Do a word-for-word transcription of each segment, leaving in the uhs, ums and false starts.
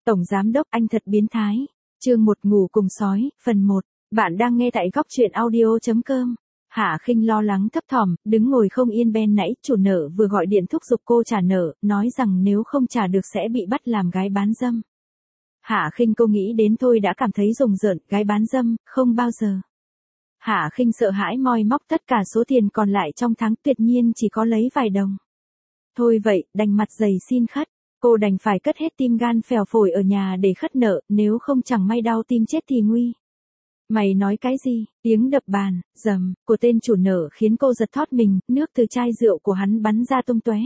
Tổng giám đốc anh thật biến thái. Chương một ngủ cùng sói, phần một. Bạn đang nghe tại góc truyện audio chấm com. Hạ Khinh lo lắng thấp thỏm, đứng ngồi không yên. Ben nãy chủ nợ vừa gọi điện thúc giục cô trả nợ, nói rằng nếu không trả được sẽ bị bắt làm gái bán dâm. Hạ Khinh cô nghĩ đến thôi đã cảm thấy rùng rợn, gái bán dâm, không bao giờ. Hạ Khinh sợ hãi moi móc tất cả số tiền còn lại trong tháng, tuyệt nhiên chỉ có lấy vài đồng. Thôi vậy, đành mặt dày xin khất. Cô đành phải cất hết tim gan phèo phổi ở nhà để khất nợ, nếu không chẳng may đau tim chết thì nguy. Mày nói cái gì? Tiếng đập bàn, rầm, của tên chủ nợ khiến cô giật thót mình, nước từ chai rượu của hắn bắn ra tung tóe.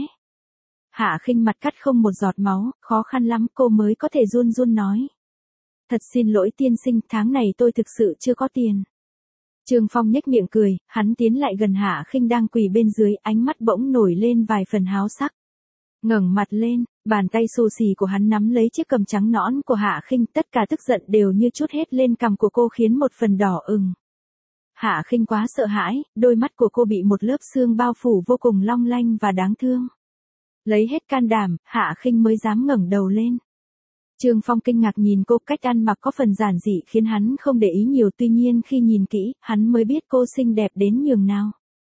Hạ Khinh mặt cắt không một giọt máu, khó khăn lắm cô mới có thể run run nói. Thật xin lỗi tiên sinh, tháng này tôi thực sự chưa có tiền. Trương Phong nhếch miệng cười, hắn tiến lại gần Hạ Khinh đang quỳ bên dưới, ánh mắt bỗng nổi lên vài phần háo sắc. Ngẩng mặt lên, bàn tay xù xì của hắn nắm lấy chiếc cằm trắng nõn của Hạ Khinh, tất cả tức giận đều như trút hết lên cằm của cô khiến một phần đỏ ửng. Hạ Khinh quá sợ hãi, đôi mắt của cô bị một lớp sương bao phủ vô cùng long lanh và đáng thương. Lấy hết can đảm, Hạ Khinh mới dám ngẩng đầu lên. Trương Phong kinh ngạc nhìn cô, cách ăn mặc có phần giản dị khiến hắn không để ý nhiều, tuy nhiên khi nhìn kỹ, hắn mới biết cô xinh đẹp đến nhường nào.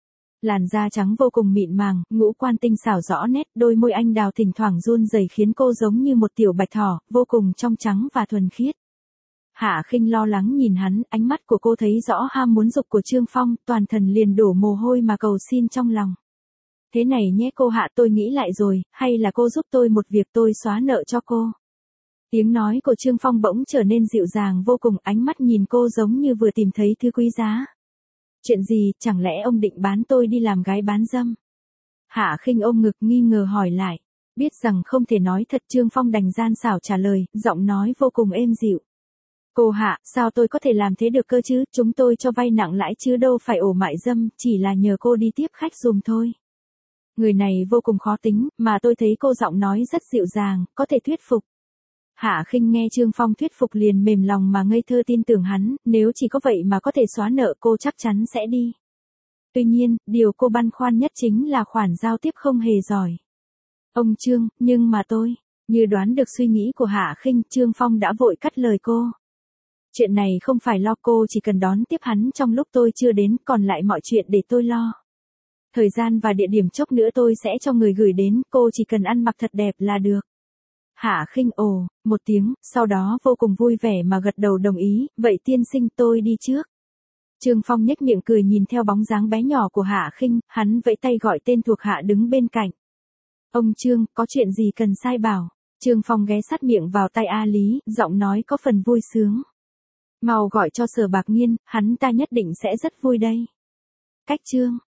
Làn da trắng vô cùng mịn màng, ngũ quan tinh xảo rõ nét, đôi môi anh đào thỉnh thoảng run rẩy khiến cô giống như một tiểu bạch thỏ, vô cùng trong trắng và thuần khiết. Hạ Khinh lo lắng nhìn hắn, ánh mắt của cô thấy rõ ham muốn dục của Trương Phong, toàn thân liền đổ mồ hôi mà cầu xin trong lòng. Thế này nhé cô Hạ, tôi nghĩ lại rồi, hay là cô giúp tôi một việc, tôi xóa nợ cho cô. Tiếng nói của Trương Phong bỗng trở nên dịu dàng vô cùng, ánh mắt nhìn cô giống như vừa tìm thấy thứ quý giá. Chuyện gì, chẳng lẽ ông định bán tôi đi làm gái bán dâm? Hạ Khinh ôm ngực nghi ngờ hỏi lại. Biết rằng không thể nói thật, Trương Phong đành gian xảo trả lời, giọng nói vô cùng êm dịu. Cô Hạ, sao tôi có thể làm thế được cơ chứ, chúng tôi cho vay nặng lãi chứ đâu phải ổ mại dâm, chỉ là nhờ cô đi tiếp khách dùm thôi. Người này vô cùng khó tính, mà tôi thấy cô giọng nói rất dịu dàng, có thể thuyết phục. Hạ Khinh nghe Trương Phong thuyết phục liền mềm lòng mà ngây thơ tin tưởng hắn, nếu chỉ có vậy mà có thể xóa nợ cô chắc chắn sẽ đi. Tuy nhiên, điều cô băn khoăn nhất chính là khoản giao tiếp không hề giỏi. Ông Trương, nhưng mà tôi, như đoán được suy nghĩ của Hạ Khinh, Trương Phong đã vội cắt lời cô. Chuyện này không phải lo, cô chỉ cần đón tiếp hắn trong lúc tôi chưa đến, còn lại mọi chuyện để tôi lo. Thời gian và địa điểm chốc nữa tôi sẽ cho người gửi đến, cô chỉ cần ăn mặc thật đẹp là được. Hạ Khinh ồ, một tiếng, sau đó vô cùng vui vẻ mà gật đầu đồng ý, vậy tiên sinh tôi đi trước. Trương Phong nhếch miệng cười nhìn theo bóng dáng bé nhỏ của Hạ Khinh, hắn vẫy tay gọi tên thuộc hạ đứng bên cạnh. Ông Trương, có chuyện gì cần sai bảo? Trương Phong ghé sát miệng vào tay A Lý, giọng nói có phần vui sướng. Mau gọi cho Sở Bạc Nhiên, hắn ta nhất định sẽ rất vui đây. Cách Trương,